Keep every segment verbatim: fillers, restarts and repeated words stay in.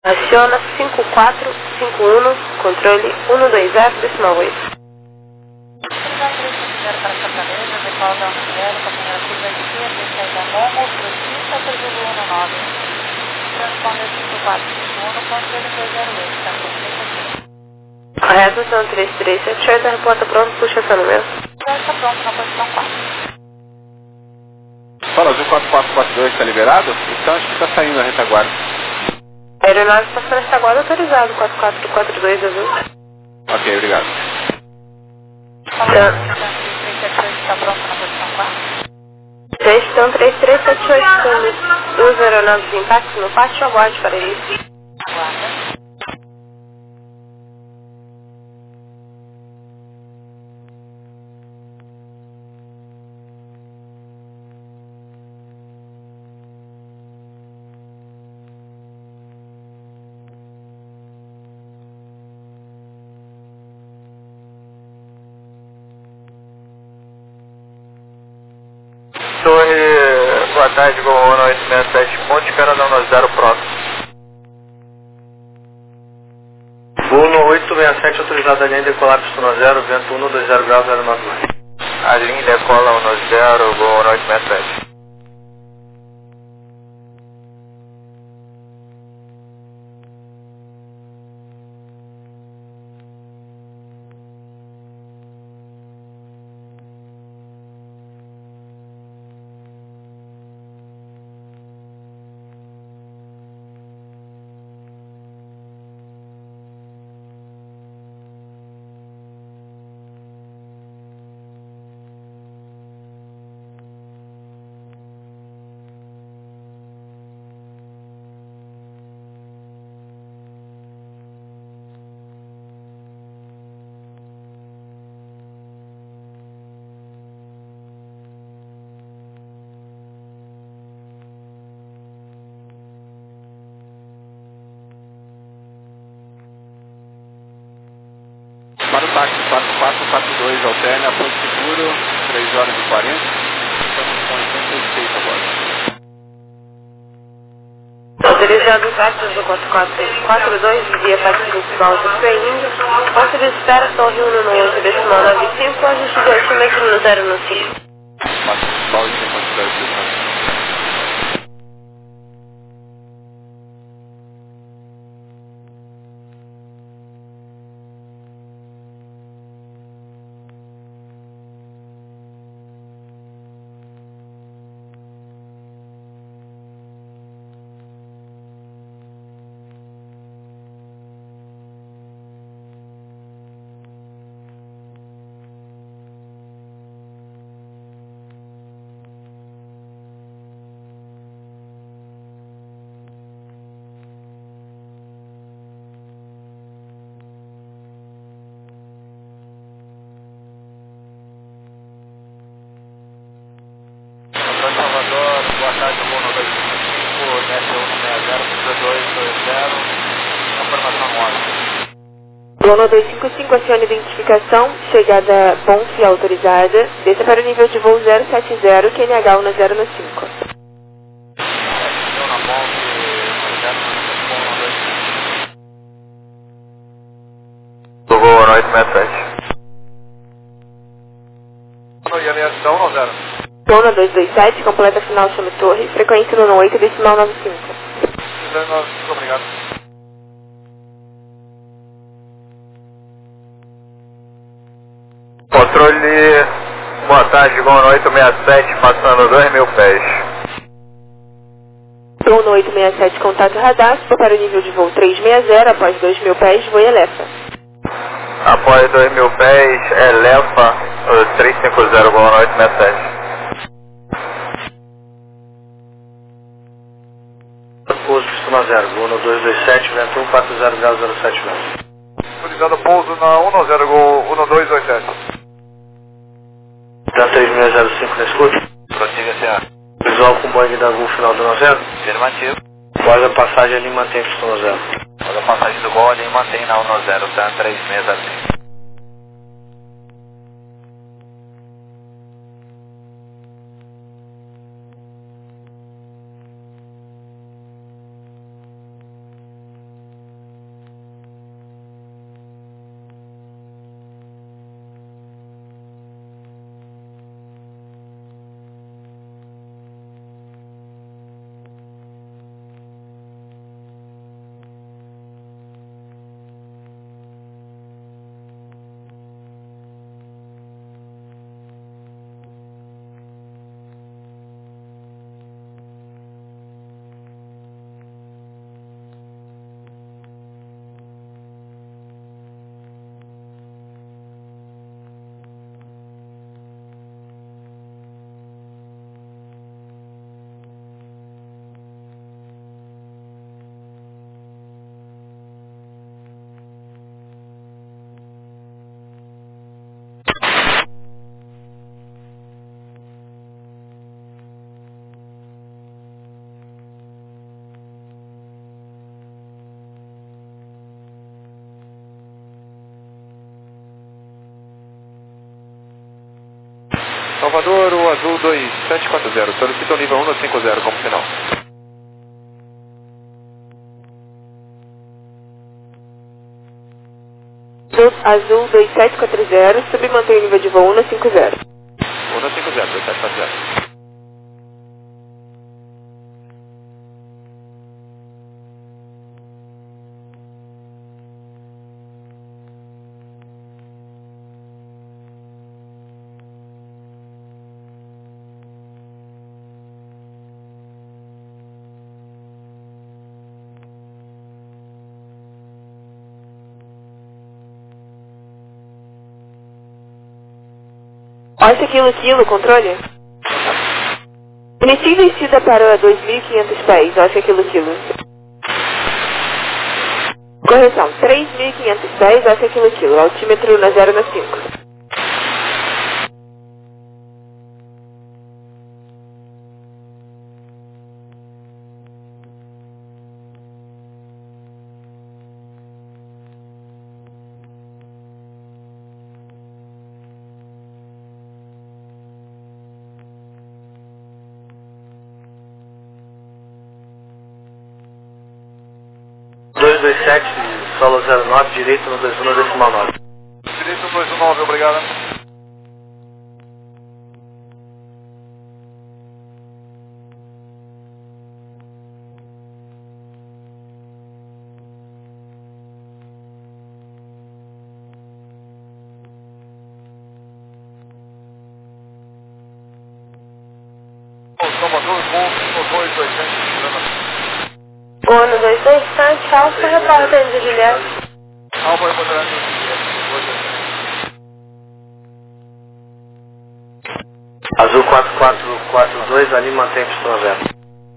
Aciona cinco quatro cinco um, controle um dois zero, decimal oito. Para Fortaleza, decola da um zero, com a primeira curva esquerda, segue a Momo, Frutista, três um nove. Transponder cinco quatro cinco um, controle dois zero oito, tá com Correto, são três três sete oito, reporta pronto, puxa seu número. Já está pronto na posição quatro. Fala, o quatro quatro quatro dois está liberado? Então acho que está saindo a retaguarda. A aeronave está sendo retaguarda autorizado, quatro quatro quatro dois azul. Ok, obrigado. Então, Está pronto na posição quatro. Questão três três sete oito, usa aeronaves de impacto no pátio, aguarde para isso. Aguarda. Torre, boa tarde, Gol um oito seis sete, ponte, Canadá um zero, pronto. Gol oito seis sete, autorizado a linha decolar pista um zero, vento um dois zero graus, zero nove dois. A linha decola um zero, Gol oito seis sete. Para o táxi quatro quatro quatro dois, alterna, Porto Seguro, três horas e quarenta. Estamos com oitenta e seis agora. Autorizado táxi do quatro quatro quatro dois, via táxi principal do Feindo. Ponto de espera, Torre um no oito, decimal nove cinco, ajuste de altímetro no zero no cinco. Mas só isso em consideração. Salvador, boa tarde, Gol um dois cinco, N S um seis zero, dois dois zero, informação ótima. Lona dois cinco cinco, acione identificação, chegada Ponce autorizada, desça para o nível de voo zero sete zero, Q N H um zero no cinco. Estou na ponte, zero no cinco, do Gol oito seis sete. E aviação no zero. Lona dois dois sete, completa final chame torre, frequência no oito, decimal nove cinco. Obrigado. Controle, boa tarde, Gol oito seis sete, passando dois mil pés. Lona oito seis sete, contato radar, para o nível de voo trezentos e sessenta, após dois mil pés, voo Elefa. Após dois mil pés, Elefa, trezentos e cinquenta, Gol oito seis sete. Pouso Pistona zero, Gol dois dois sete, vento um quatro zero graus zero sete graus. Utilizando pouso na um zero, Gol um dois dois sete. Tá três seis zero cinco na escuta. Prossiga, senhor. Visual com Boeing da Gol final do um zero. Afirmativo. Após a passagem ali mantém Pistona zero. Após a passagem do Gol ali mantém na um zero, tá três seis zero cinco. Salvador, o azul dois sete quatro zero, solicita o nível um cinco zero como final. Azul dois sete quatro zero, submantém o nível de voo um cinco zero. um cinco zero, dois sete quatro zero. Oeste quilo quilo, controle. Inicie descida para dois mil e quinhentos pés, oeste quilo quilo. Correção, três mil e quinhentos pés, oeste quilo quilo, altímetro na zero na cinco. dois dois sete, solo zero nove, direito no dois um decimal nove. Direito no dois um nove, obrigado. Salvador, com dois dois sete. Ono dois dois sete, Alfa, reporta de Juliette. Alfa, reporta de Azul quatro quatro quatro dois, ali mantém pistão aberto.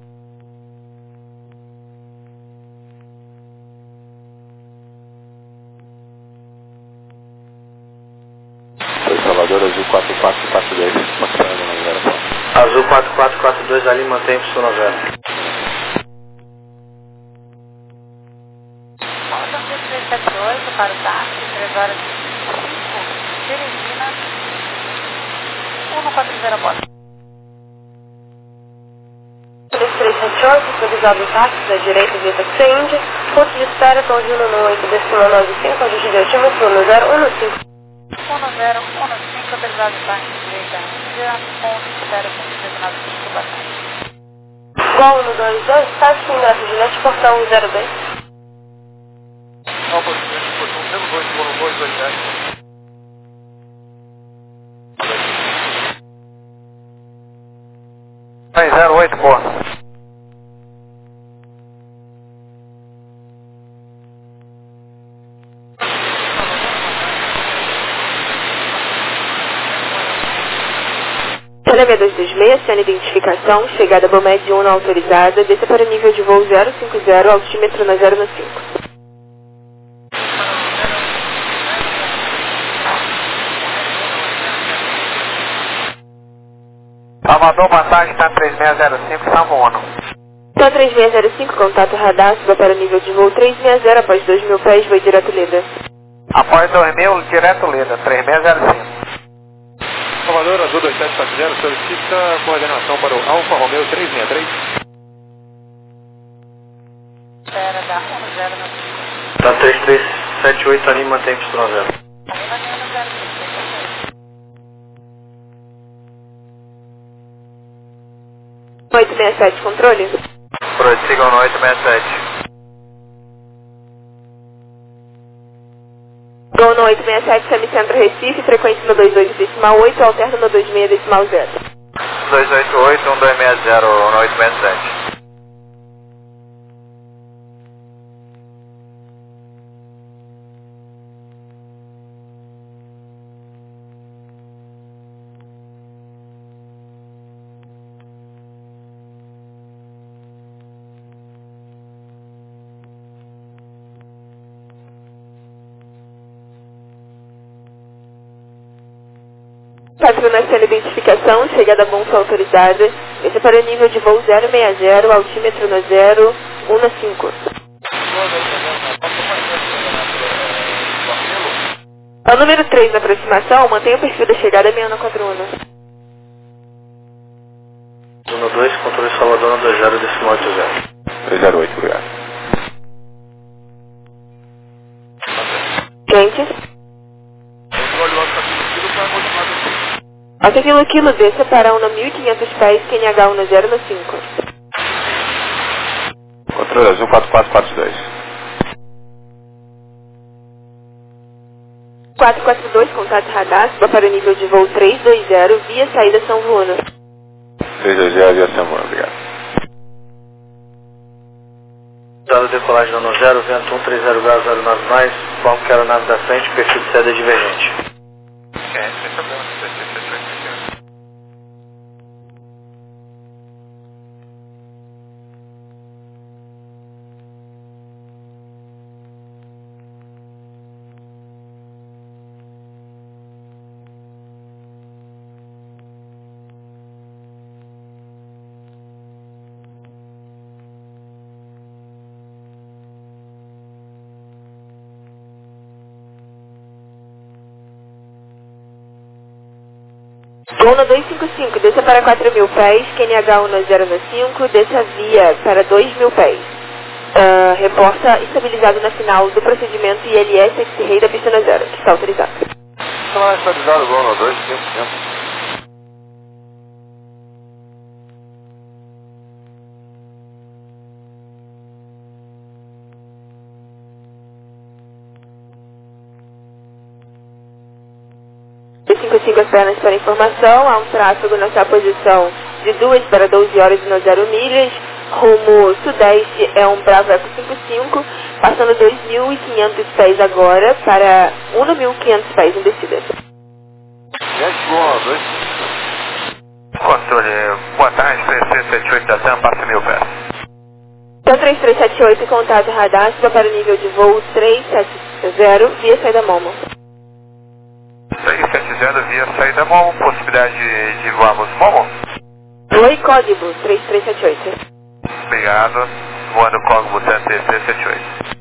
Salvador, azul quatro quatro quatro dois, Azul quatro quatro quatro dois, ali mantém pistão aberto. três sete oito para o táxi, três horas e cinco, Teresina, um quatro zero bota. três três sete oito, supervisado o táxi da direita via Taxi Indy, ponto de espera, Torrino no oito, decimal nove cinco, ajuste de altímetro no zero um cinco. um zero um cinco, supervisado o táxi direita Índia, ponto de espera, ponto de nove cinco, bastante. Gol no dois dois, táxi ingresso Juliette, portão zero dois. Alfa, portão zero dois, dois dois dois sete. zero oito, boa. Televia dois dois seis, sem identificação, chegada Bomed um não autorizada, desça para o nível de voo zero cinco zero, altímetro na zero cinco. Salvador, vantagem, está três seis zero cinco, Salvo Ono. Tá três seis zero cinco, contato radar, suba para o nível de voo três seis zero, após dois mil pés, voo direto Leda. Após dois mil, direto Leda, três seis zero cinco. Salvador, azul dois sete quatro zero, solicita coordenação para o Alfa Romeo três seis três. Espera da um zero na cinco. Tá três três sete oito, ali mantém pistão zero. oito seis sete, controle. Prossigam no oito seis sete. Gol no oito seis sete, semicentro Recife, frequência no dois oito decimal oito, alterna no dois seis decimal zero. dois oito oito, um dois seis zero, no oito seis sete. Patronação de identificação, chegada bolsa autorizada, esse é para o nível de voo zero seis zero, altímetro no zero um cinco. É o número três na aproximação, mantenha o perfil da chegada seis um quatro um. um dois zero decimal oito zero. três zero oito, obrigado. Gente. Alta quilo quilo, desça para um mil e quinhentos pés, Q N H um zero no cinco. Controle azul quatro quatro quatro dois. quatro quatro dois, contato radar, suba para o nível de voo três dois zero, via saída São Bruno. três dois zero, via São Bruno, obrigado. Dado decolagem no zero, vento um três zero graus zero nove mais, informo que a aeronave da frente, perfil de saída divergente. Ok, sem problema, seis seis sete oito. Gol no dois cinco cinco, desça para quatro mil pés, Q N H um zero no cinco, desça via para dois mil pés. Uh, reporta estabilizado na final do procedimento I L S X-Ray da pista no zero, que está autorizado. Está estabilizado, gol no dois cinco cinco. dois cinco cinco apenas para informação, há um tráfego na sua posição de duas para doze horas e zero milhas, rumo sudeste é um Bravo Eco cinco cinco, passando dois mil e quinhentos pés agora para um mil e quinhentos pés em descida. Gente, gol no dois. Controle, boa tarde, três três sete oito da TAM, passa mil pés. Então três três sete oito, contato radar, suba para o nível de voo três sete zero, via saída Momo. três sete zero via saída Momo, possibilidade de, de voarmos Momo? Oi, código três três sete oito. Obrigado, voando código três três sete oito.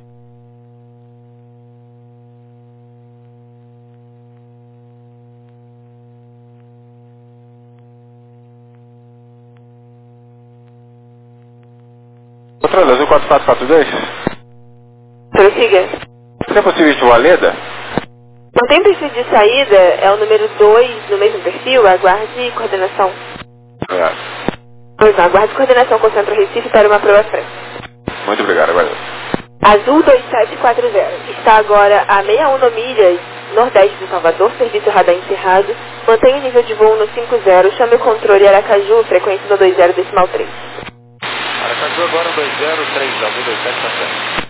Controle azul quatro quatro quatro dois. Prossiga. Seria possível de Valeda? Não tem perfil de saída, é o número dois no mesmo perfil, aguarde coordenação. Obrigado. Pois não, aguarde coordenação com o Centro Recife para uma prova frente. Muito obrigado, aguardo. Azul dois sete quatro zero. Está agora a sessenta e um milhas nordeste de Salvador, serviço radar encerrado. Mantenha o nível de voo no cinco zero, chame o controle Aracaju, frequência no dois zero decimal três. Aracaju agora dois zero três, azul dois sete quatro zero.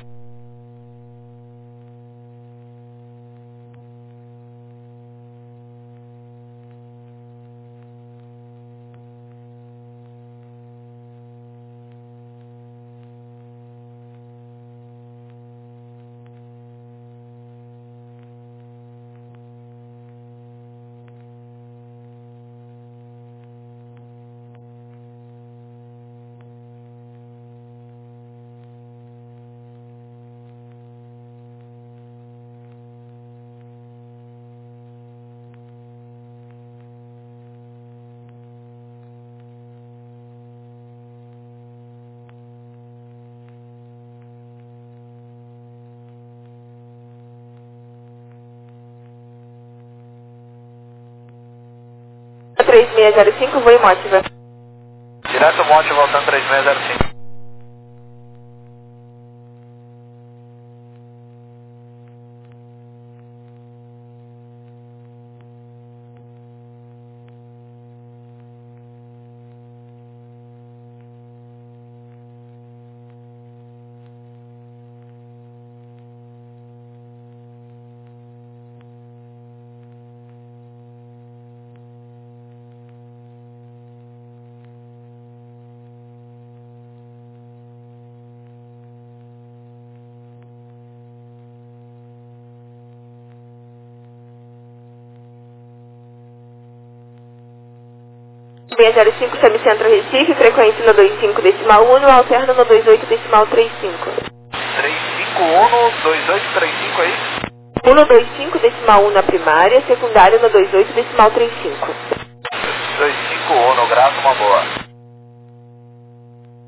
três seis zero cinco, voo Motiva. Direto Monte, voltando três seis zero cinco. seis zero cinco, Semicentro Recife, frequência no dois cinco decimal um, alterna no dois oito decimal trinta e cinco. três cinco um, dois oito três cinco aí? um no dois cinco decimal um na primária, secundária no dois oito decimal trinta e cinco. dois cinco um, no grado, uma boa.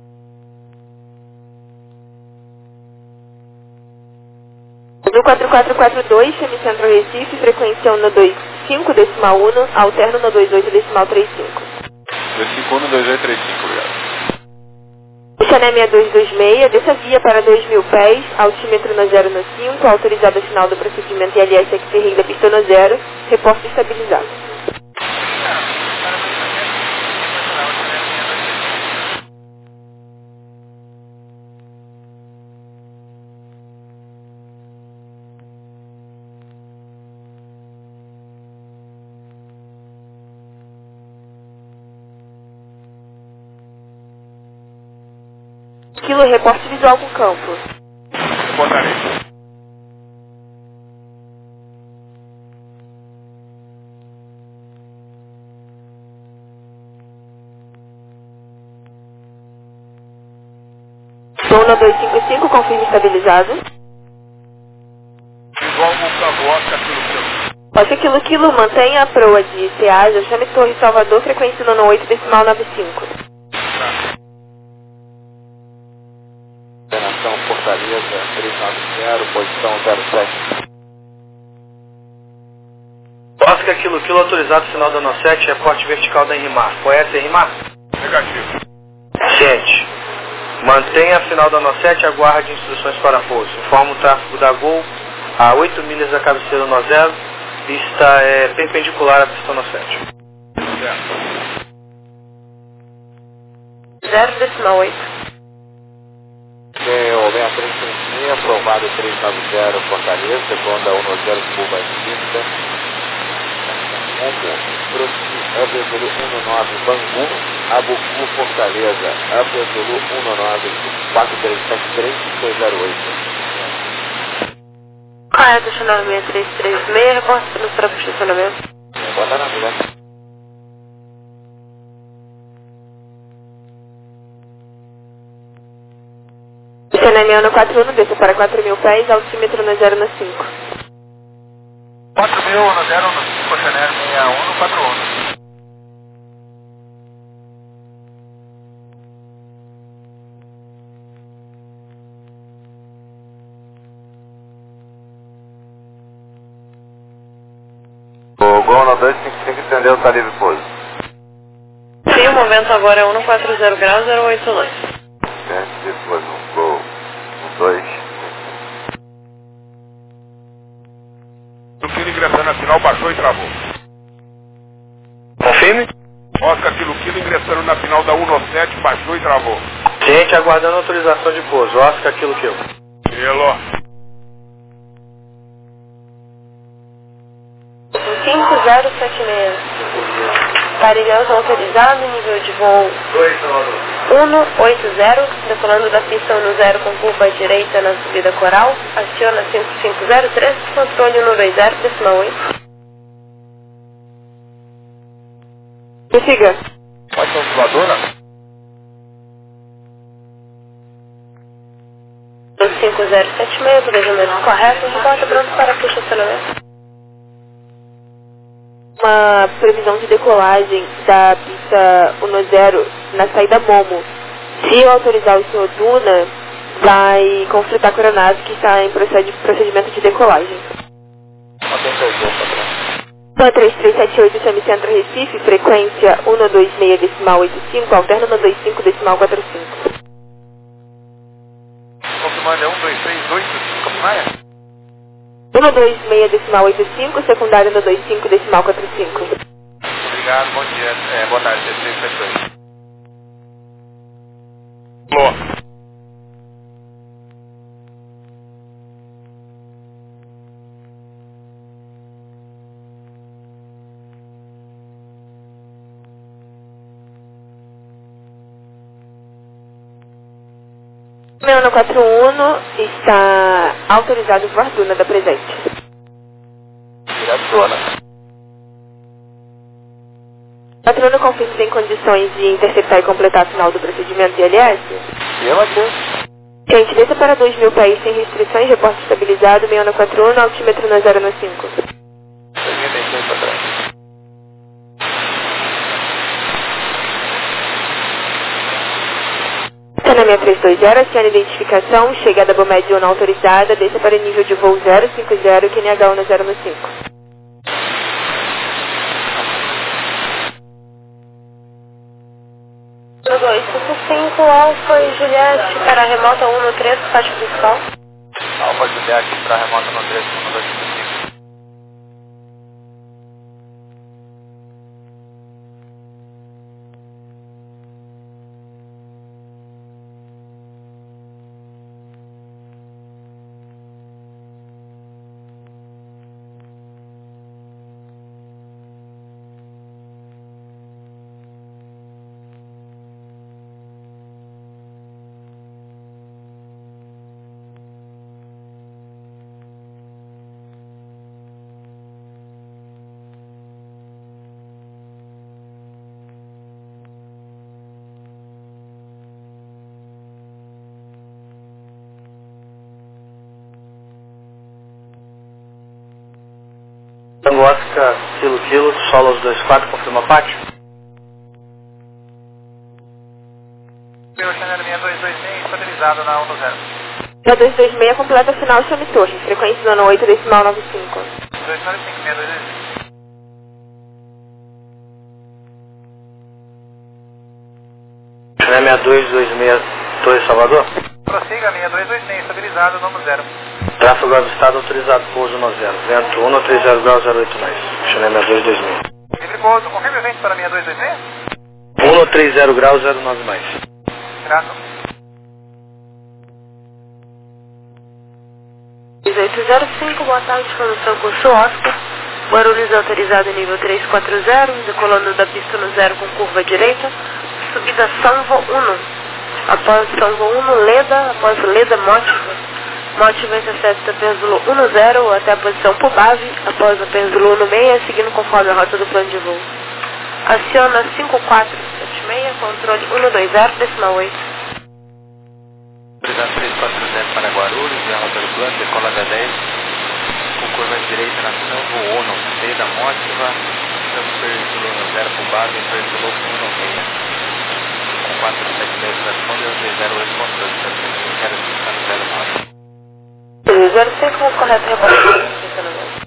No quatro quatro quatro dois, Semicentro Recife, frequência um no dois cinco decimal um, alterno no dois oito decimal trinta e cinco. dois cinco um, dois oito três cinco, obrigado. Chané seis dois dois seis, desça via para dois mil pés, altímetro no zero no cinco, autorizado o final do procedimento I L S X R da pista no zero, reporte estabilizado. Kilo, reporte visual com campo. Reportarei. Som no dois cinco cinco, confirme estabilizado. Visual com campo, Oscar Kilo Kilo. Oscar Kilo Kilo, mantenha a proa de Ceasa, chame Torre Salvador, frequência no oito decimal noventa e cinco. Operação Fortaleza trezentos e noventa, posição zero sete. Oscar Kilo Kilo, autorizado final da no sete, reporte vertical da Enrimar. Conhece a Enrimar? Negativo. Ciente. Mantenha a final da no sete, aguarde instruções para pouso. Informa o tráfego da Gol a oito milhas da cabeceira no zero. Pista é perpendicular à pista no sete. Certo. zero decimal oito. Tem o seis três três seis, aprovado trezentos e noventa, Fortaleza, segunda um no zero, curva esquerda. Omo, Proxi, Abezolu um no nove, Bangu, Abucu, Fortaleza, Abezolu um no nove, quatro três sete três, dois zero oito. Correto, chanel seis três três seis, reporte para o estacionamento. Bota na fila. Chané quatro um, desça para quatro mil pés, altímetro no zero no cinco. quatro mil no zero no cinco, Chanel sessenta e um no quatro um. O Gol no dois cinco cinco entendeu, está livre pouso. Sim, o momento agora é um no quatro zero graus, zero oito dois. Certo, depois um Gol no dois. O Kilo ingressando na final, baixou e travou. Confirme. Oscar Kilo Kilo ingressando na final da um no sete, baixou e travou. Ciente, aguardando autorização de pouso. Oscar Kilo Kilo. Pelo. cinco zero sete seis. Parilhãoso autorizado, nível de voo dois, Salvador. um oito zero, decolando da pista um no zero com curva à direita na subida coral, aciona cinco cinco zero três, controle um dois zero, decimal oito. Prossiga. Pode ser um voadora? cinco zero sete seis, planejamento correto, reporta pronto para o estacionamento. Uma previsão de decolagem da pista um no zero na saída Momo. Se eu autorizar o senhor Duna, vai conflitar com a aeronave que está em procedimento de decolagem. três três sete oito, Semicentro Recife, frequência um no dois seis decimal oito cinco, alterno no dois cinco decimal quatro cinco. Confirmando é um dois seis oito cinco, primária? um no dois seis decimal oito cinco, secundário no dois cinco decimal quatro cinco. Obrigado, bom dia. É, boa tarde, três três sete oito. Alô. Meu no quatro um está autorizado por Duna da presente. Obrigado, dona. quatro um confirma tem condições de interceptar e completar a final do procedimento de I L S? Pela Deus. Gente, desça para dois mil pés sem restrições, reporte estabilizado, meu no quatro um, altímetro no zero no cinco. oitenta e seis para trás. Cena seis três dois zero, acione identificação, chegada Bomed um não autorizada, desça para nível de voo zero cinco zero, Q N H um zero um cinco. dois cinco cinco, Alfa e Juliette para a remota um no três, faixa principal. Alfa Juliette para a remota no três, um dois cinco cinco. Tango Oscar, Kilo Kilo, Solos dois quatro, confirma pátio. Pelo Chanel seis dois dois seis, estabilizado na um zero. seis dois dois seis, completa final, chame torre, frequência zona oito, decimal nove cinco. dois nove cinco, seis dois dois seis. Chanel seis dois dois seis, Torre Salvador. Prossiga, seis dois dois seis, estabilizado, nome zero. Tráfego avistado autorizado, pouso no zero. Vento um três zero graus zero oito mais. Chanel seis dois dois seis. Livre pouso, confirme o vento para seis dois dois seis. um três zero graus zero nove mais. Grato. dezoito zero cinco, boa tarde, condução curso Oscar. Guarulhos autorizado nível três quatro zero, decolando da pista no zero com curva direita. Subida Sanvo um. Após Sanvo um, Leda, após Leda Mótiva. Mótiva intercepta Pêndulo um zero até a posição Pubave, após a Pêndulo um seis, seguindo conforme a rota do plano de voo. Aciona cinco quatro sete seis, controle um dois zero, decimal oito. Autorizado três quatro zero para Guarulhos, e a rota do plano, decola H dez, com curva direita na Sanvo um, Leda Mótiva, Pêndulo um zero Pubave, Pêndulo um seis. quatro sete dez responde ao dois zero oito controle, zero cinco zero nove. zero cinco, correto, reporte.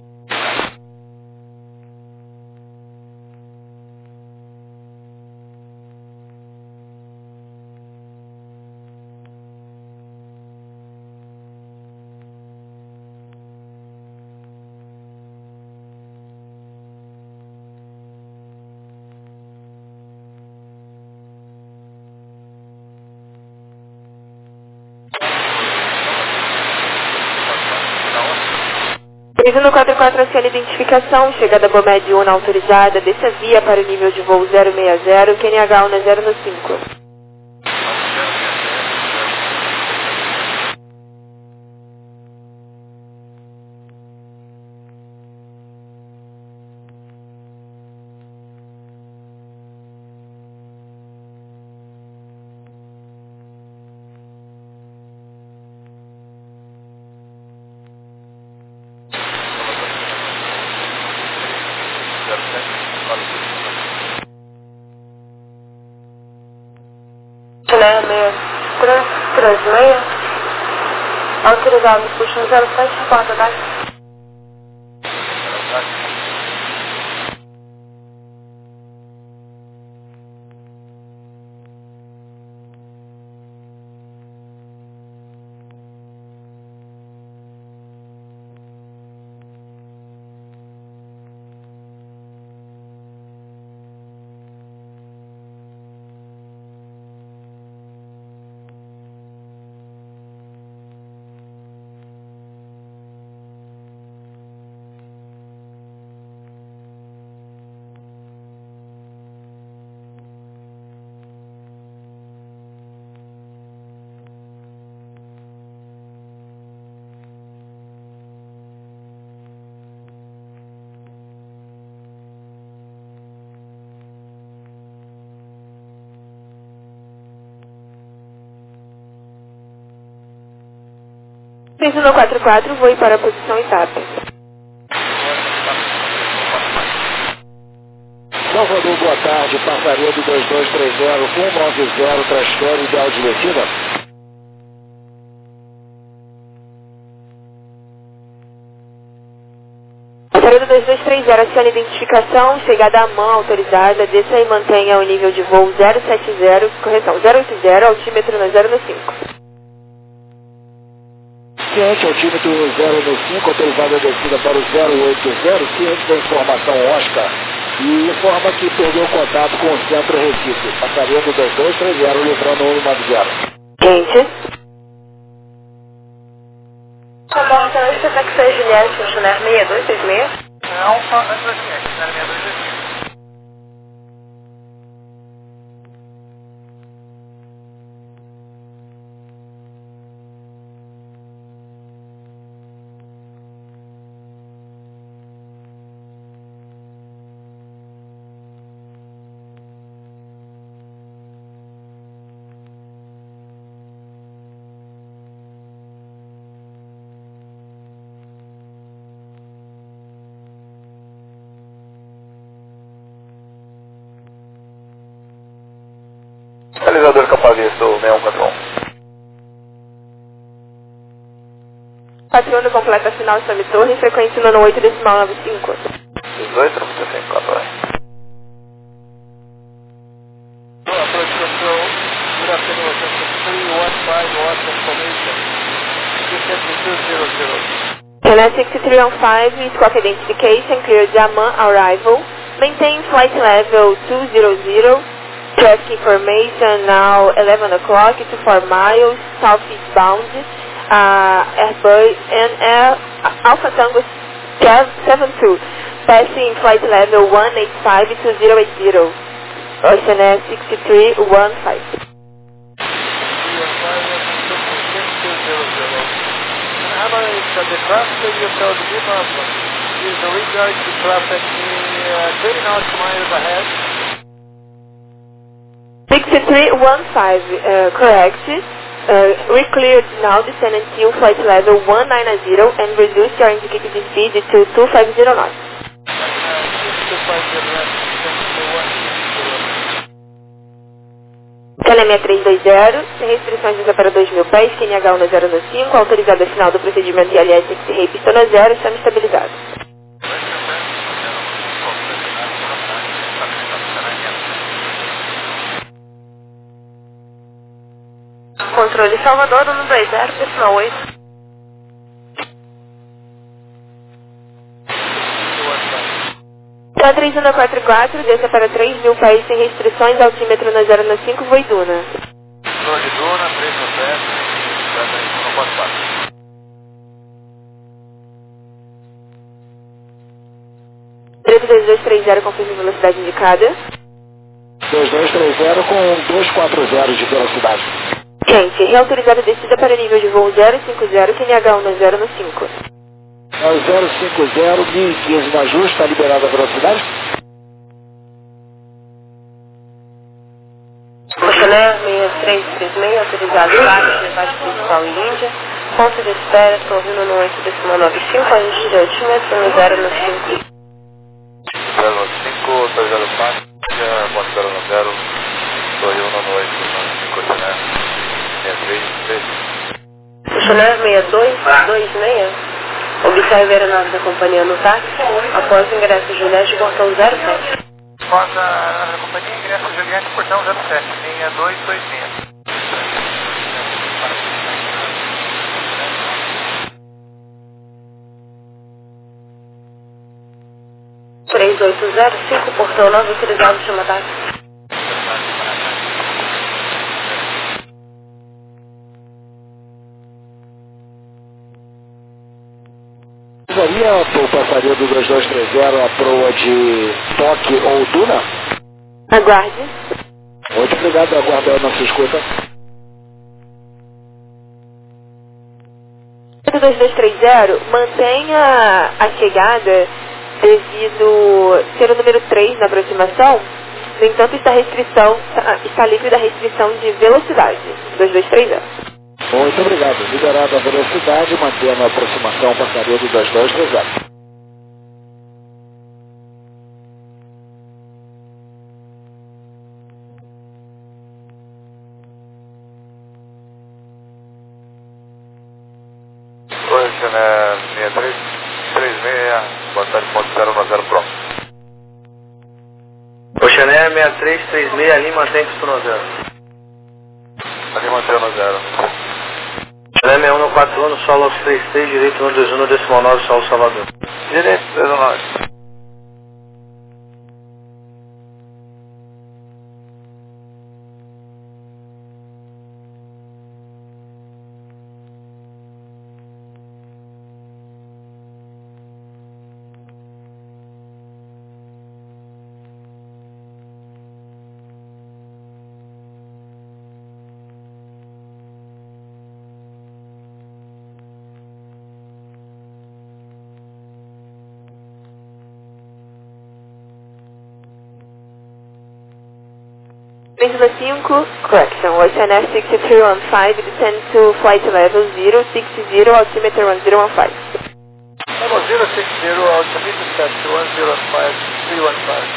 Previsão quatro quatro, acione identificação, chegada Bomed um não autorizada, desça via para o nível de voo zero seis zero, Q N H um zero cinco. seis três três seis, autorizado, puxa zero sete, reporta, tá? Previsão quatro quatro, voe para a posição Itapa. Salvador, boa tarde. Gente, passaria do dois dois três zero um nove zero, transfere ideal de descida. Passaria do dois dois três zero, acione identificação, chegada à mão autorizada, desça e mantenha o nível de voo zero sete zero, correção, zero oito zero, altímetro no zero no cinco. Ciente, altímetro no zero no cinco, autorizada a descida para o zero oito zero, ciente da informação Oscar. E informa que perdeu contato com o centro Recife. Passaria do dois dois três zero, livrando um nove zero. Gente. Comporta esse taxi Juliette, funcionário seis dois seis seis. Não, só antes da Juliette, funcionário seis dois seis seis. Realizador Capavista, seis um quatro um. Patrono completa final Chave Torre, frequência nono oito decimal nove cinco. dezoito, trinta e cinco, quatro um. Approach control, good afternoon, three one five, Washington information. Descent two zero zero. Canal six three one five, squawk identification, clear Jaman arrival. Maintain flight level two zero zero. Traffic information now eleven o'clock to four miles, southeast bound. Uh, Airbus and Air Alpha Tango seven two, passing flight level one eight five two zero eight zero. Ocean Air six three one five. The traffic that you told me about is the regard to traffic uh, thirty nautical miles ahead. six three one five, uh, correct. Uh, we cleared now, descend until flight level one nine zero and reduce your indicated speed to two five zero knots. Canemia três dois zero, sem restrições usa para dois mil pés, Q N H um no zero no cinco, autorizado ao final do procedimento I L S X-Ray pistona zero, chama estabilizado. Controle Salvador, um dois zero, decimal oito. Tá três um quatro quatro, desça para três mil pés sem restrições, altímetro no zero no cinco, voo Duna. Flor de Duna, três no sete, três no quatro quatro. três dois dois três zero, confirme velocidade indicada. dois dois três zero com duzentos e quarenta de velocidade. Gente, reautorizada descida para nível de voo zero cinco zero, Q N H um no zero no cinco. É o zero cinco zero, mil e quinze no ajuste, está liberada a velocidade? Oceaner seis três três seis, autorizado para levagem principal em Índia. Ponto de espera, torre no oito decimal nove cinco, ajuste de altímetro no zero no cinco. zero no cinco, dois zero quatro, ponto zero no zero, torre um no oito, cinco, Oceaner seis três três. Oceaner seis dois dois seis. Observe a aeronave da companhia no táxi, após o ingresso de Juliette, portão zero sete. Após a, a companhia ingresso Juliette, portão zero sete, linha dois dois seis. três oito zero cinco, portão nove, autorizado, chama táxi. Seria o passaria do dois dois três zero a proa de Toque ou Duna? Aguarde. Muito obrigado, aguardando a nossa escuta. dois dois três zero, mantenha a chegada devido ser o número três na aproximação. No entanto, está, restrição, está livre da restrição de velocidade. dois dois três zero. Muito obrigado. Liberada a velocidade, mantendo a aproximação, passaria do dois dois três zero. Oceané seis três três seis, boa tarde, ponto zero um zero Pro. Oceané seis três três seis, Lima mantém pista no zero. Lima zero no zero. Oceané seis um quatro um, solo três três, direito um dois um, decimal nove, solo Salvador. Direito dois um nove. Pista cinco, correction, Oceané six three one five, descend to flight level zero six zero, altimeter one zero one five. Level zero six zero, altimeter set to one zero five three one five.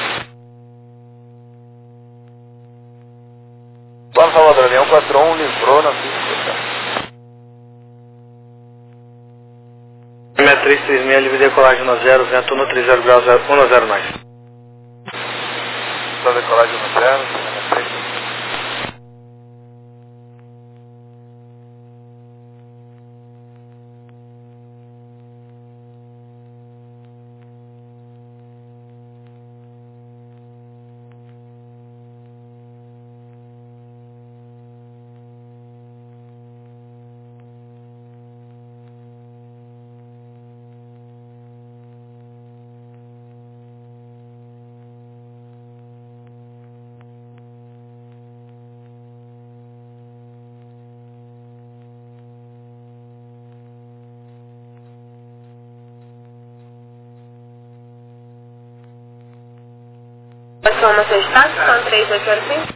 Plano Salvador, Leão quatro um, livrou na pista. seis três três seis, livre decolagem no zero, vento no trinta graus um zero mais. Só decolagem no zero, Informação estática, são três oito zero cinco.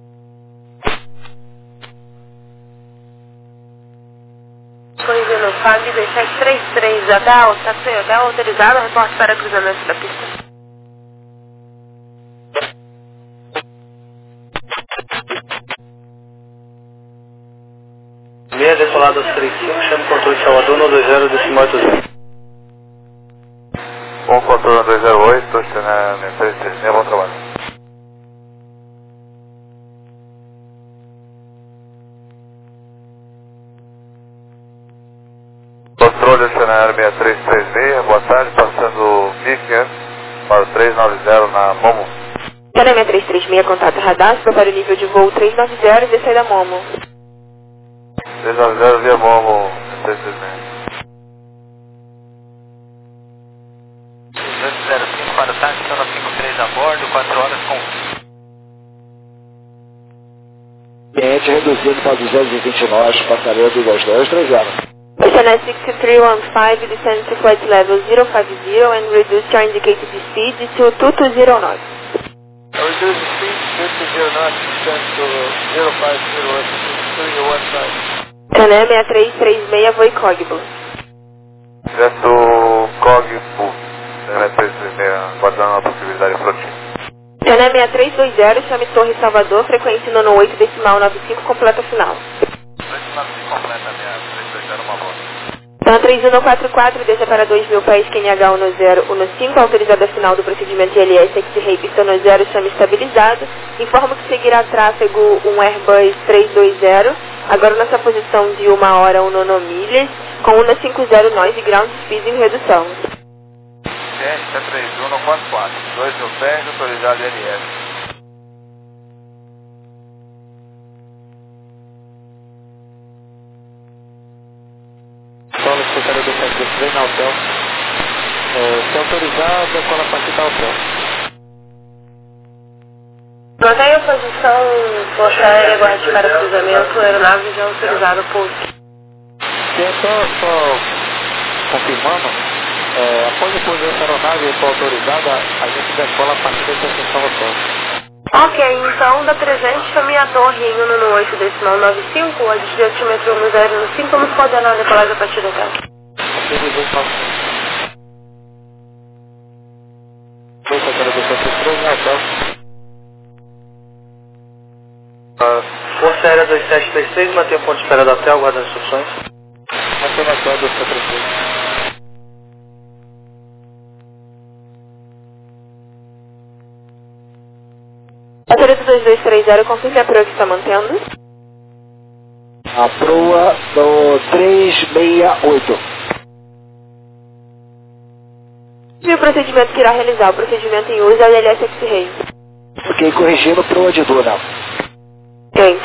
Corrigindo o F A B sete três três H, taxi H autorizado, reporte para cruzamento da pista. Meia decolada três cinco, chama o controle de Salvador no dois zero, decimal oito zero. Bom controle dois zero oito, Oceané seis três três seis, bom trabalho. Controle Oceané seis três três seis, boa tarde, passando mil e quinhentos para o três nove zero na Momo. Oceané seis três três seis, contato radar, prepara o nível de voo três nove zero e descer da Momo. três nove zero via Momo, seis três seis. dois zero cinco para o táxi, zona cinco três a bordo, quatro horas com... Cliente reduzido para duzentos e vinte nós, passaria do dois dois três zero. Oceané six three one five, descend to flight level zero five zero and reduce your indicated speed to two two zero knots. Reduce speed, two two zero knots, descend to zero five zero, three one five. Oceané seis três três seis, voe Cogbo. Direto Cogbo, seis três três seis, aguardando a possibilidade de flotinha. Oceané seis três dois zero, chame Torre Salvador, frequência nono oito, decimal nove cinco, completa final. Completa minha três dois zero, uma boa. Então, três um quatro quatro, deixa para dois mil pés, Q N H um zero um cinco, autorizada final do procedimento I L S X-Ray, pista no zero, chame estabilizado. Informo que seguirá tráfego um Airbus três dois zero, agora nessa posição de uma hora, um nono milhas, com um cinco zero nós e ground speed em redução. C R três um quatro quatro, dois mil pés, autorizado I L S. Solo secretário do sete três três na hotel. É, se autorizada com a partida da hotel. Mantém a posição Força Aérea Guarda para cruzamento, aeronave já autorizada por... Sim, só, só confirmando, é, após a posição dessa aeronave for autorizada, a gente decola a partir da estação hotel. Ok, então da presente chame a torre em um nono oito, decimal nove cinco, a de altimetro um zero cinco, vamos coordenar a decolagem a partir do hotel. Força Aérea dois sete três seis, mantém o ponto de espera do hotel, aguardando instruções. Mantém a hotel dois sete três seis. Passaria do dois dois três zero, confirme a proa que está mantendo. A proa do três seis oito. E o procedimento que irá realizar, o procedimento em uso é o L S X-Ray. Ok, corrigindo proa de Duna. Ok.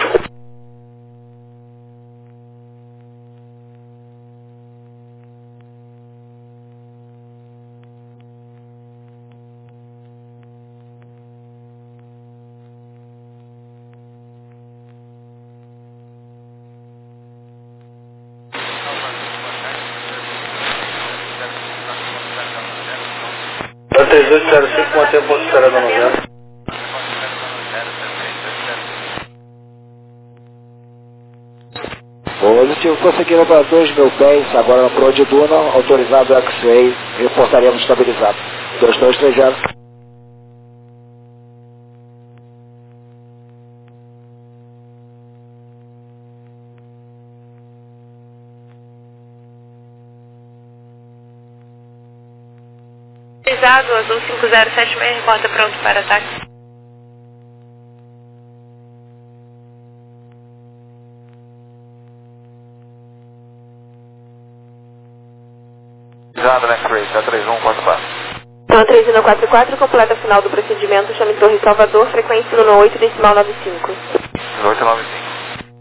três oito zero cinco, mantém o ponto esperado no zero. Positivo, conseguindo para dois mil pés, agora na proa de Duna, autorizado X-Ray, reportaremos estabilizado. dois dois três zero. Autorizado, Azul cinco zero sete seis, reporta pronto para ataque. Autorizado na X-Ray, tá três um quatro quatro. Então, três um quatro quatro, completa final do procedimento, chame Torre Salvador, frequência no oito decimal nove cinco. oito nove cinco.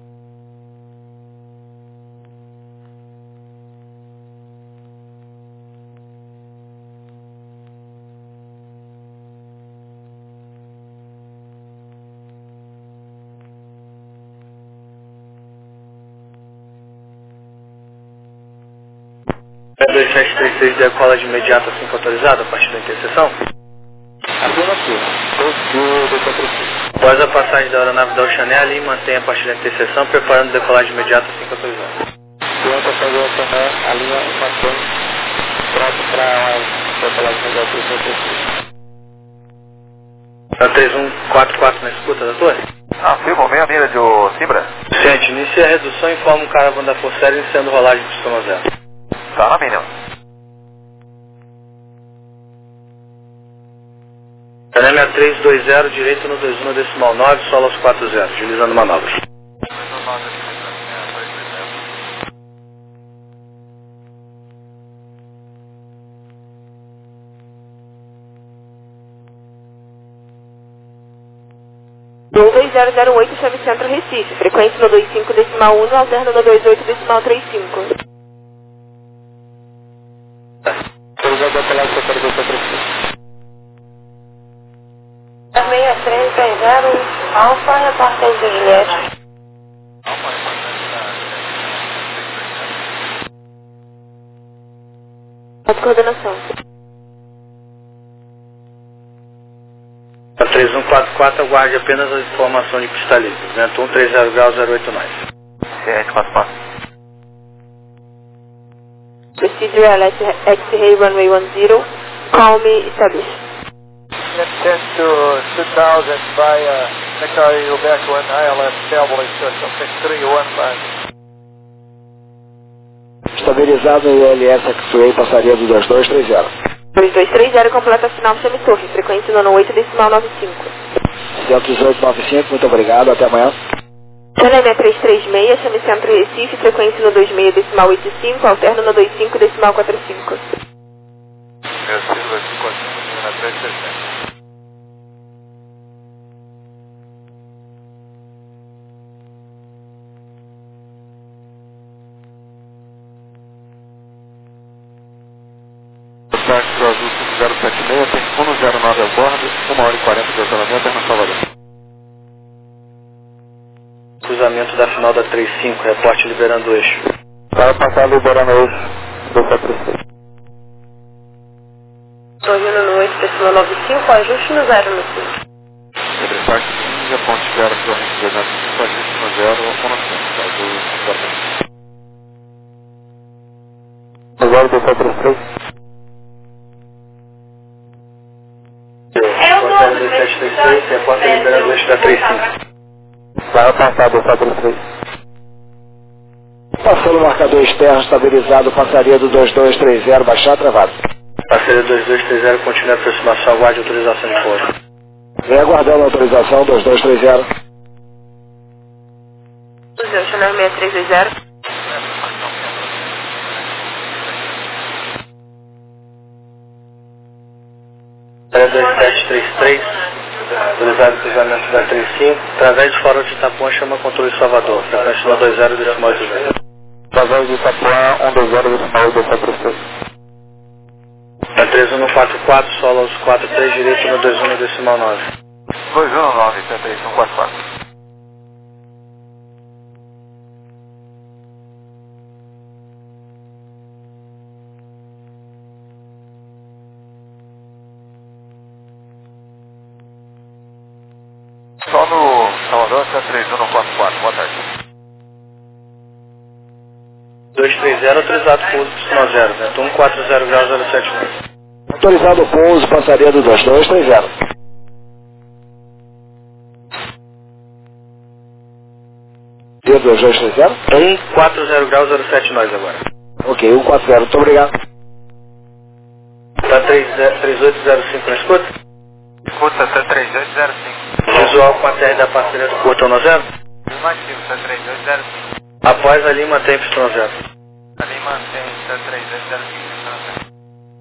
dois sete três seis decola de imediato assim que autorizado a partir da interseção. Afirmativo. Após a passagem da aeronave da Oceanéia, e mantenha a partir da interseção, preparando decolar de imediato assim que autorizado. Pronto, a passagem da Oceanéia, a linha mantém pronto para decolar de imediato assim que autorizado. Tá três um quatro quatro na escuta da torre? Ah, firma, meia milha de o Cimbra? Ciente, inicia a redução e informa o caravana da Força Aérea iniciando rolagem de pistão zero. Tá na mínima. Canema três dois zero, direito no dois um decimal nove, solo aos quatro zero, agilizando manobras. um dois zero zero oito, chave centro Recife, frequência no dois cinco decimal um, alterna no dois oito decimal trinta e cinco. Autorizado a decolar de autorização precisa. seis três três zero, Alfa, reporta aí de Juliette. Faz coordenação. A três um quatro quatro, aguarde apenas a informação de pista livre. Vento um três zero graus zero oito nove. Ciente, quatro quatro. Procedure L S X-Ray runway one zero, call me established. ten to two thousand by uh, Nikkei Quebec one I L S Cowboy System six three one five. Estabilizado o L S X-Ray, passaria do dois dois três zero. dois dois três zero, completa final, chame Torre, frequência no oito decimal nove cinco. cento e dezoito nove cinco, muito obrigado, até amanhã. Canema três três seis, chame Centro Recife, frequência no dois seis decimal oito cinco, alterna no dois cinco decimal quatro cinco. Meu filho vai cinco cinco, na três três sete. Táxi do Azul cinco zero sete seis, tem um zero nove a bordo, uma hora e quarenta de acionamento, é no Salvador. Cruzamento da final da trinta e cinco, reporte liberando o eixo. Para passar liberando o eixo do quatro seis. Torre no oito decimal nove cinco, ajuste no zero no cinco. Sobre quinze, ponte zero, corrente duzentos e cinco, ajuste no zero, ou no cinco, Azul cinco zero sete seis. Agora do quatro seis. É o novo dois sete três seis, reporta liberando o eixo da trinta e cinco. Vai passar do quatro três. Passando o marcador externo estabilizado, passaria do dois dois três zero, baixar travado. Parceiro dois dois três zero, continua a aproximação, aguarde autorização de pouso. Vem aguardando a autorização dois dois três zero. Ocean seis três dois zero. dois sete três três, autorizado o cruzamento da trinta e cinco, através de fora de Itapuã, chama controle Salvador, frequência um dois zero decimal oito zero. Através de Itapuã, um dois zero decimal oito zero. É três um quatro quatro, solo aos quatro três, direito no dois um decimal nove. dois um nove, três um quatro quatro. Só no Salvador, três um quatro quatro, boa tarde. dois três zero, autorizado pouso sinal zero, vento um quatro zero graus zero sete nove. Autorizado pouso, passaria do dois dois três zero. dois dois três zero? um quatro zero graus zero sete nove agora. Ok, um quatro zero, muito obrigado. Tá três oito zero cinco na escuta? Escuta, C três oito zero cinco. Visual com a T R da parceria do Portão no zero? Afirmativo, C três oito zero cinco. Após ali mantém Y zero. Ali mantém C três oito zero cinco.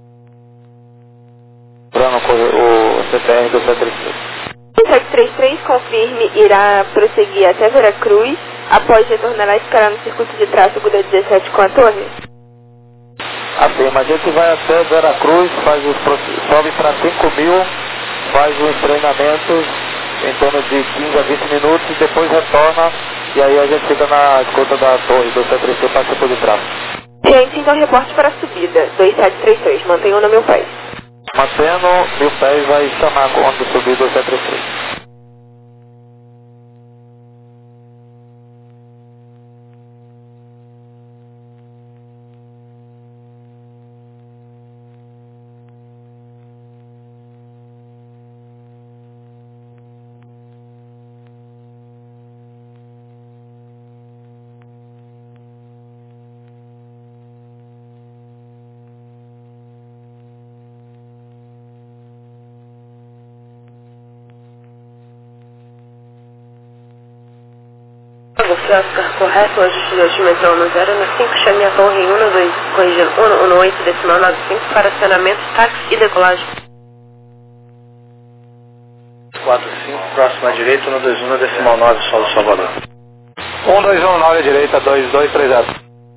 Bruno, o C T R do C trinta e seis. sete três três, confirme, irá prosseguir até Veracruz, após retornará a escalar no circuito de tráfego da dezessete com a torre. Assim, mas a gente vai até Veracruz, faz os, sobe para cinco mil, faz os treinamentos em torno de quinze a vinte minutos e depois retorna e aí a gente fica na escuta da torre do C trinta e seis para circuito de tráfego. Gente, então reporte para a subida, dois sete três três, mantenham no meu pé. Mantendo, mil pés vai chamar quando subir do C trinta e seis. Você Oscar correto, ajuste de estimação no zero no cinco, chame a torre em um dois, corrigindo um no oito decimal nove cinco para acionamento, táxi e decolagem. quatro cinco, próximo à direita, um dois um decimal nove, solo Salvador. um dois um nove à direita, dois dois três zero.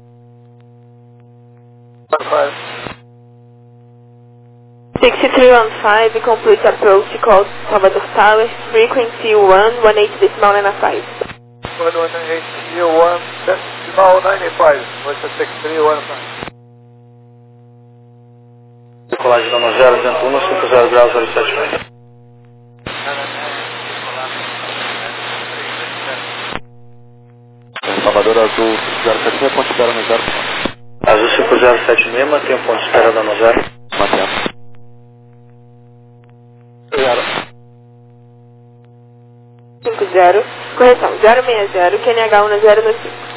six three one five, complete approach call Salvador Tower, frequency one, one eight decimal nine five. one one eight one decimal nine five, voice six three one five. Decolagem da zero, vento um, cinco zero graus zero sete nove. Salvador Azul zero sete seis, ponto espera no zero. Azul cinco zero sete seis, mantém o ponto de espera da zero. Mantendo. Zero. cinco zero, correção, zero seis zero, Q N H um no zero no cinco.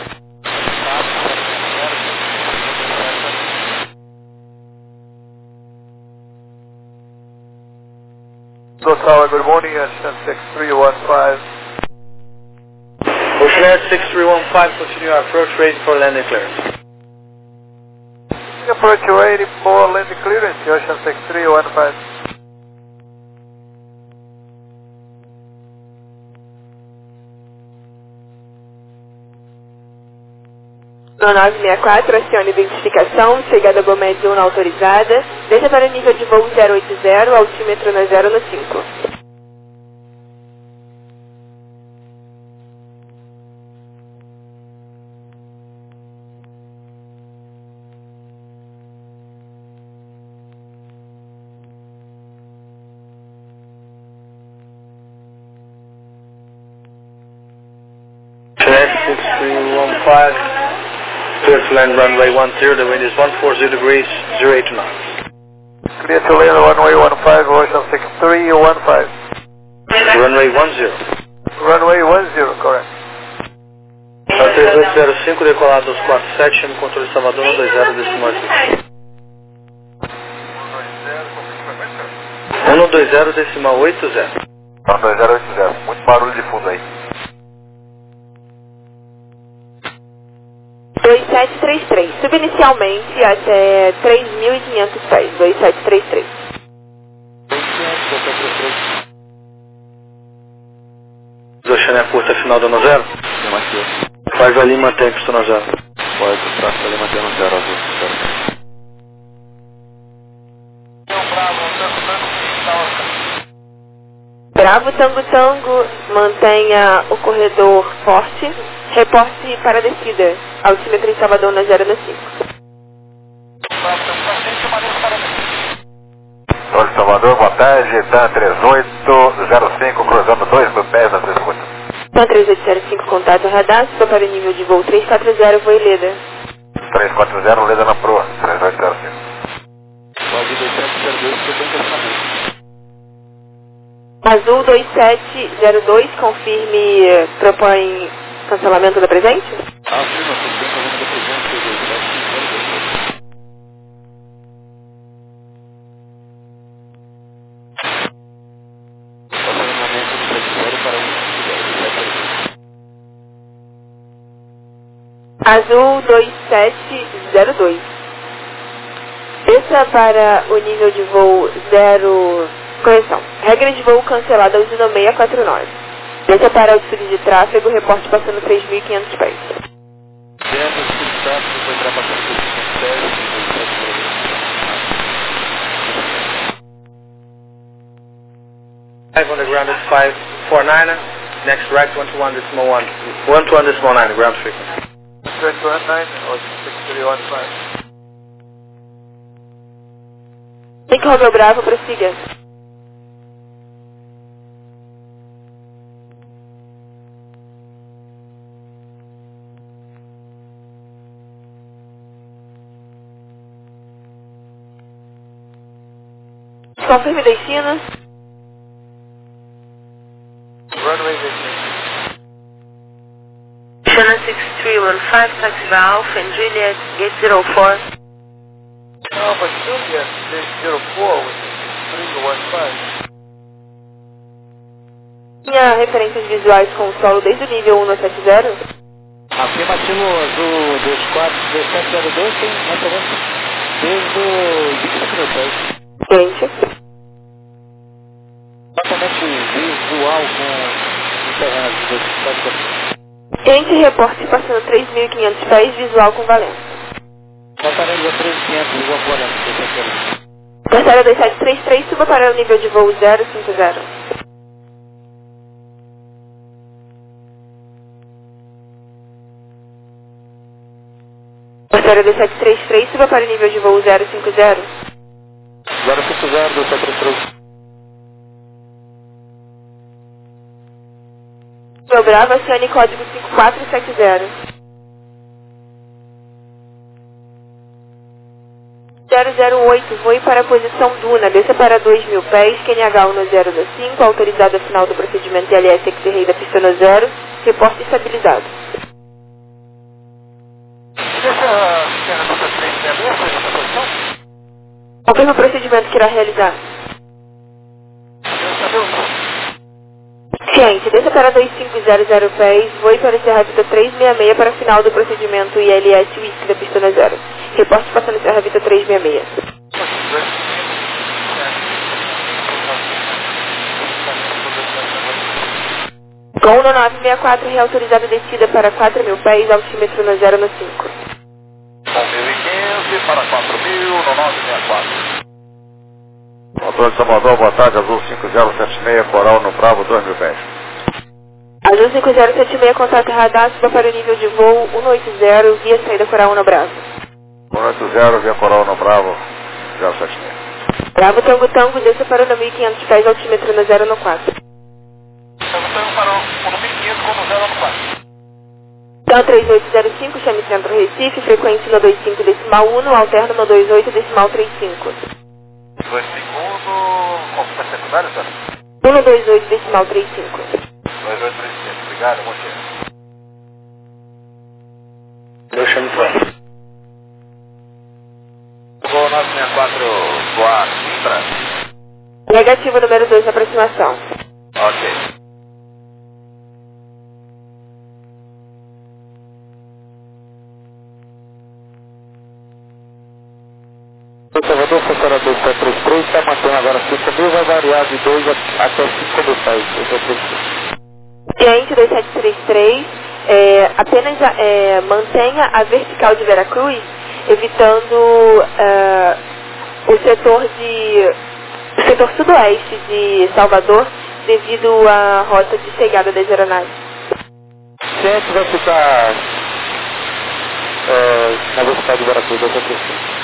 Tower, good morning, Ocean six three one five. Ocean six three one five, continue our approach ready for landing clearance. Approach ready for landing clearance, Ocean six three one five. No nove seis quatro, acione identificação, chegada Gomed um autorizada, deixa para o nível de voo zero oito zero, altímetro no zero no cinco. six three one five, clear to land runway one zero, the wind is one forty degrees, zero eight knots. Clear to land runway one five, Ocean six three one five. Runway one zero. Runway one zero, correct. três oito zero cinco, decolado aos quatro sete, chame controle Salvador um dois zero decimal oito. um dois zero decimal oito zero. dois zero oito zero, muito barulho de fundo aí. dois sete três três, suba inicialmente até três mil e quinhentos pés, dois sete três três. Oceano é curta, final dando zero? Tem aqui. Faz ali e mantém pistão na zero. Pode, traço ali mantendo zero, azul. Zero. Bravo, Tango, Tango, mantenha o corredor forte, reporte para a descida, altímetro em Salvador na zero no cinco. Oi, Salvador, boa tarde, TAM três oito zero cinco, cruzando dois mil pés na três oito. TAM três oito zero cinco, contato radar, suba para o nível de voo três quatro zero, voo Leda. três quatro zero, Leda na proa, três oito zero cinco. Pode dois sete zero dois, que eu tenho que Azul dois sete zero dois, confirme, propõe cancelamento da presente? Ah, sim, nós temos cancelamento da presente, dois sete zero dois. Cancelamento do sete zero para um sete zero. Azul dois sete zero dois. Desça para o nível de voo zero... Correção. Regra de voo cancelada usina seis quatro nove. Desça para a altitude de tráfego, reporte passando três mil e quinhentos pés. Desça, altitude de tráfego, foi ultrapassando três mil e quinhentos pés, Five on the ground is five four nine. Next right one two one decimal one. One two one decimal nine, ground frequency. Six one nine, or six three one five. Link Romeo Bravo, prossiga. Confirme destino. Runway eighteen. Channel six three one five, taxi Alpha and Juliet, gate zero four. No, but Juliet, gate zero four, which is three one five. Tinha referências visuais com o solo desde o nível um no sete zero? Afirmativo azul dois quatro dois sete zero dois, tem referência desde o vinte e cinco mil pés. Gente. Exatamente visual com o terreno de dois quatro. Gente, reporte passando três mil e quinhentos pés, visual com valência. Exatamente a três mil e quinhentos, igual com valência. Terceira dois sete três três, suba para o nível de voo zero cinco zero. Terceira dois sete três três, suba para o nível de voo zero cinco zero. zero cinco zero, dois sete três três. Meu Bravo, acione código cinco quatro sete zero. zero zero oito, voe para a posição Duna, desça para dois mil pés, Q N H um no zero do cinco, autorizado a final do procedimento I L S X-Ray da pista no zero, reporte estabilizado. Deixa a cena do três seis zero, essa posição? Confirma o procedimento que irá realizar. Eu saber o Gente, desça para dois cinco zero zero pés, voe para Serra Vita trezentos e sessenta e seis para a final do procedimento I L S Whisky da pista no zero. Reporte passando Serra Vita trezentos e sessenta e seis. Com no nove seis quatro, reautorizada descida para quatro mil pés, altímetro no zero no cinco. um mil e quinze para quatro mil no nove seis quatro. Motor de Salvador, boa tarde, Azul cinco zero sete seis, Coral no Bravo, dois mil pés. Azul cinco zero sete seis, contato radar, suba para o nível de voo cento e oitenta, via saída Coral um no Bravo. cento e oitenta, via Coral no Bravo, zero sete seis. Bravo, Tango, Tango, desça para o mil e quinhentos pés, altímetro no zero no quatro. Estamos para o mil e quinhentos como zero no quatro. Então três oito zero cinco, chame Centro Recife, frequência no vinte e cinco decimal um, alterno no vinte e oito decimal trinta e cinco. dois segundos, confirma secundário, tá? um no vinte e oito decimal trinta e cinco. dois oito três cinco, obrigado, bom dia. Eu chamo Fran. Voo nove seis quatro, Boa Coimbra. Negativo número dois, aproximação. Ok. Salvador, Santana dois sete três três, está mantendo agora cinco mil, vai variar de dois até cinco mil pés. Cliente dois sete três três, é, apenas é, mantenha a vertical de Veracruz, evitando é, o setor de o setor sudoeste de Salvador, devido à rota de chegada das aeronaves. Cliente vai ficar é, na vertical de Veracruz, dois sete três três.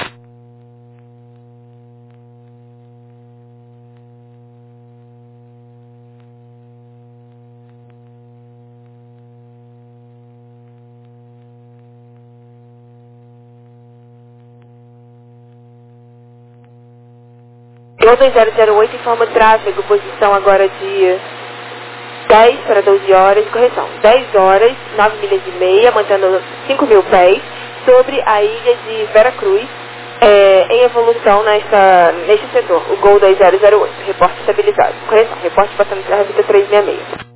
Gol dois zero zero oito informa o tráfego, posição agora de dez para doze horas, correção, dez horas, nove milhas e meia, mantendo cinco mil pés, sobre a ilha de Veracruz, é, em evolução nesta, neste setor, o Gol dois zero zero oito, reporte estabilizado, correção, reporte passando para a revista trezentos e sessenta e seis.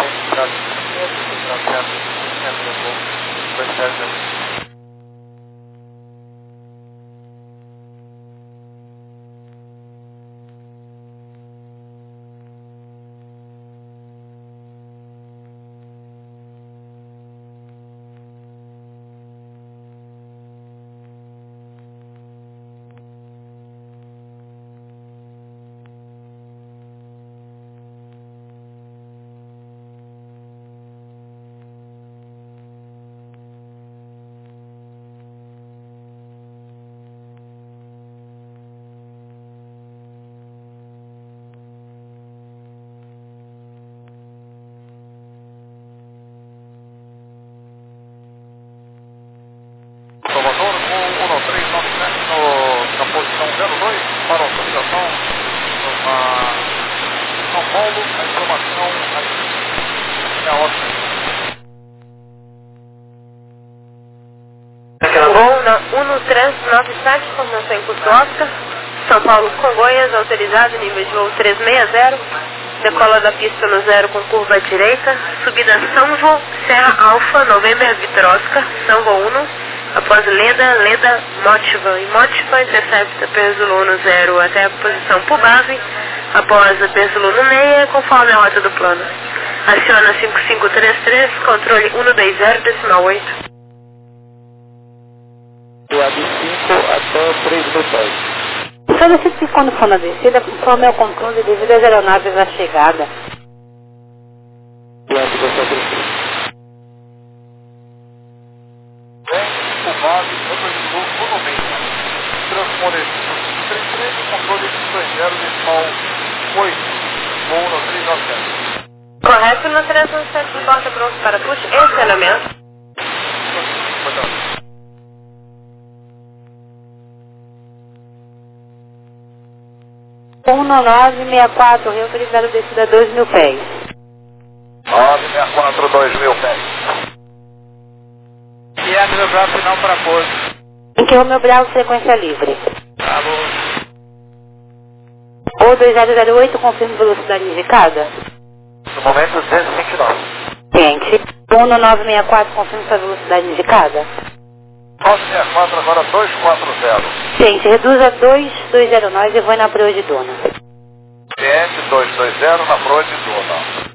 Salvador, um um três nove sete no, na posição zero dois para a associação na São Paulo, a informação aqui é a ótima. Gol na Uno três nove sete, coordenação em curso Oscar, São Paulo, Congonhas, autorizado, nível de voo trezentos e sessenta, decola da pista no zero com curva à direita, subida São João, Serra Alfa, November Vitor Oscar, São João um, após Leda, Leda, Motiva e Motiva, intercepta Perzuluno zero até a posição Pubave, após a Perzuluno meia, conforme a rota do plano. Aciona cinco cinco três três, controle cento e vinte, decimal oito. De cinco até três mil pés. Solicito que quando for na descida, conforme ao controle devido às aeronaves à chegada. Cliente dois sete três três. Pubave, Perzuluno monomência. Transponder cinco três três, controle cento e vinte, decimal oito. Voo no três nove sete. Correto, no três nove sete, porta pronto para push e acionamento. um nove seis quatro, reautorizado descida dois mil pés. nove seis quatro, dois mil pés. E a meu bravo final para pouso. Em que o meu bravo sequência livre. Tá bom. Ou dois zero zero oito, confirma velocidade indicada. No momento, duzentos e vinte e nove. Cliente, um nove seis quatro, confirma sua velocidade indicada. nove seis quatro, agora dois quatro zero. Cliente, reduza dois dois zero nove e vai na proa de dona. Cliente dois dois zero na proa de Dona.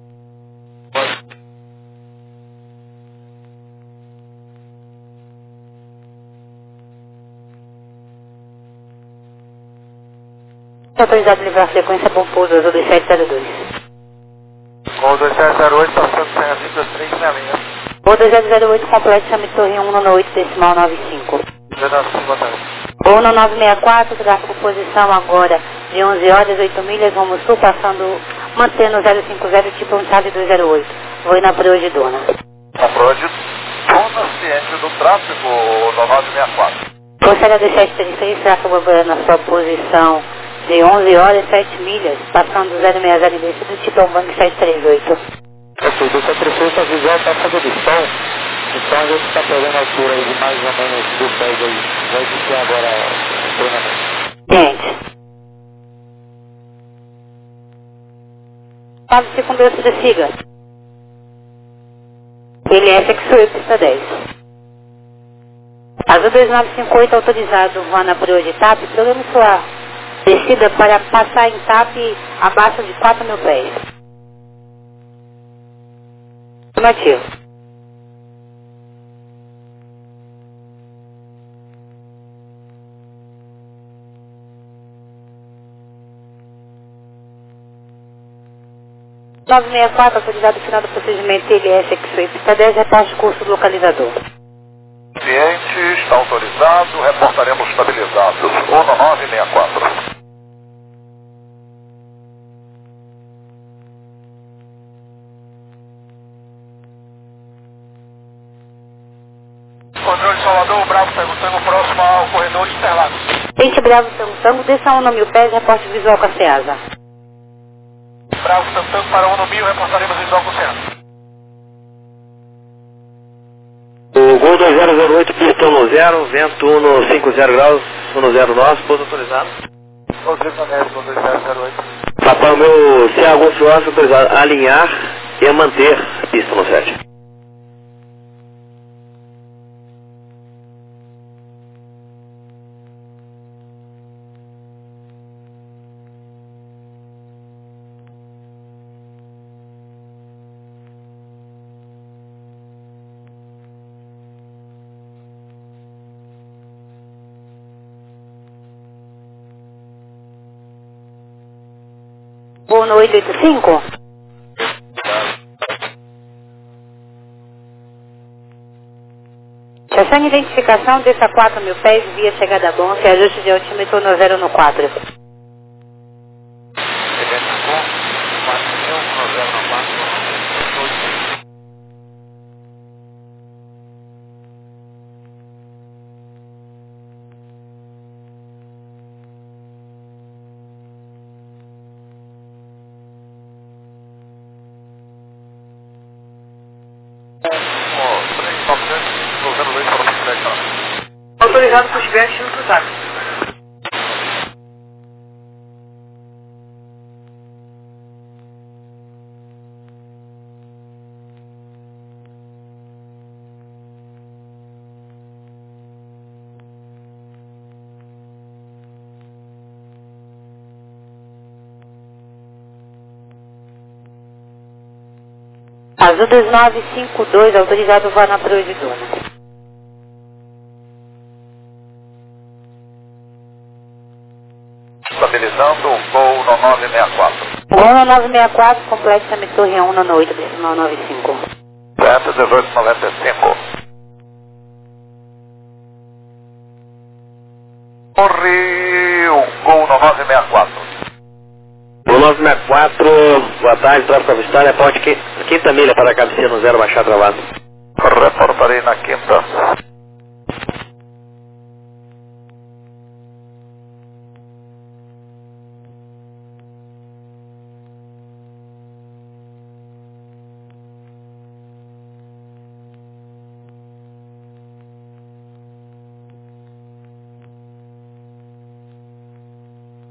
Autorizado a livrar a sequência bom pouso azul dois sete zero dois. Gol dois sete zero oito, passando sem a vida três na linha. Ou dois zero zero oito, complete Summit Torre um nove oito, decimal nove cinco. Ou no nove seis quatro, tráfego posição agora de onze horas, oito milhas, rumo sul, passando, mantendo zero cinco zero, tipo um chave dois zero oito. Vou na proa de dona. Na proa de Dona, ciente do tráfego no nove seis quatro. Força dois sete três três, tráfego agora na sua posição de onze horas, sete milhas, passando zero seis zero descido, tipo um Bang sete três oito. Ok, dois sete três três, a visual está fazendo edição, então a gente está pegando a altura aí de mais ou menos do pés aí. Vai iniciar agora o treinamento. Gente. Fale-se com Deus, siga. Ele é sexual, pista dez. Azul dois nove cinco oito autorizado, Vana por hoje, T A P, programa sua descida para passar em T A P abaixo de quatro mil pés. Afirmativo. nove seis quatro, autorizado final do procedimento L S X oito, pista dez, reporte curso do localizador. Cliente está autorizado, reportaremos estabilizados. um nove seis quatro. Controle Salvador, Bravo Tango Tango, próximo ao corredor de Interlagos. Tente Bravo Tango Tango, desça um no mil pés, reporte visual com a SEASA. Bravo Tango Tango para um no mil, reportaremos visual com a SEASA. O Gol dois zero zero oito, pistão no zero, vento um no cinco zero graus, um no zero nosso, pouso autorizado. Autorizado, Gol dois zero zero oito. Papai, o meu C A Golf Oscar autorizado a alinhar e a manter pista no sete. Vou no oito oito cinco. Chassando identificação, desça quatro mil pés, via chegada bom, se ajuste de altímetro no zero no quatro. Autorizado para os vestes no cruzado. Azul dois nove cinco dois, autorizado vá na proa de Duna. Estabilizando o Gol no nove seis quatro. Gol no nove seis quatro, complexo também torre um no oito, decimal nove cinco. Certo, dezoito noventa e cinco. Corre o Gol no nove seis quatro. O nove seis quatro, boa tarde, tráfego avistar, reporte quinta milha para a cabeceira no zero, baixar travado. Reportarei na quinta.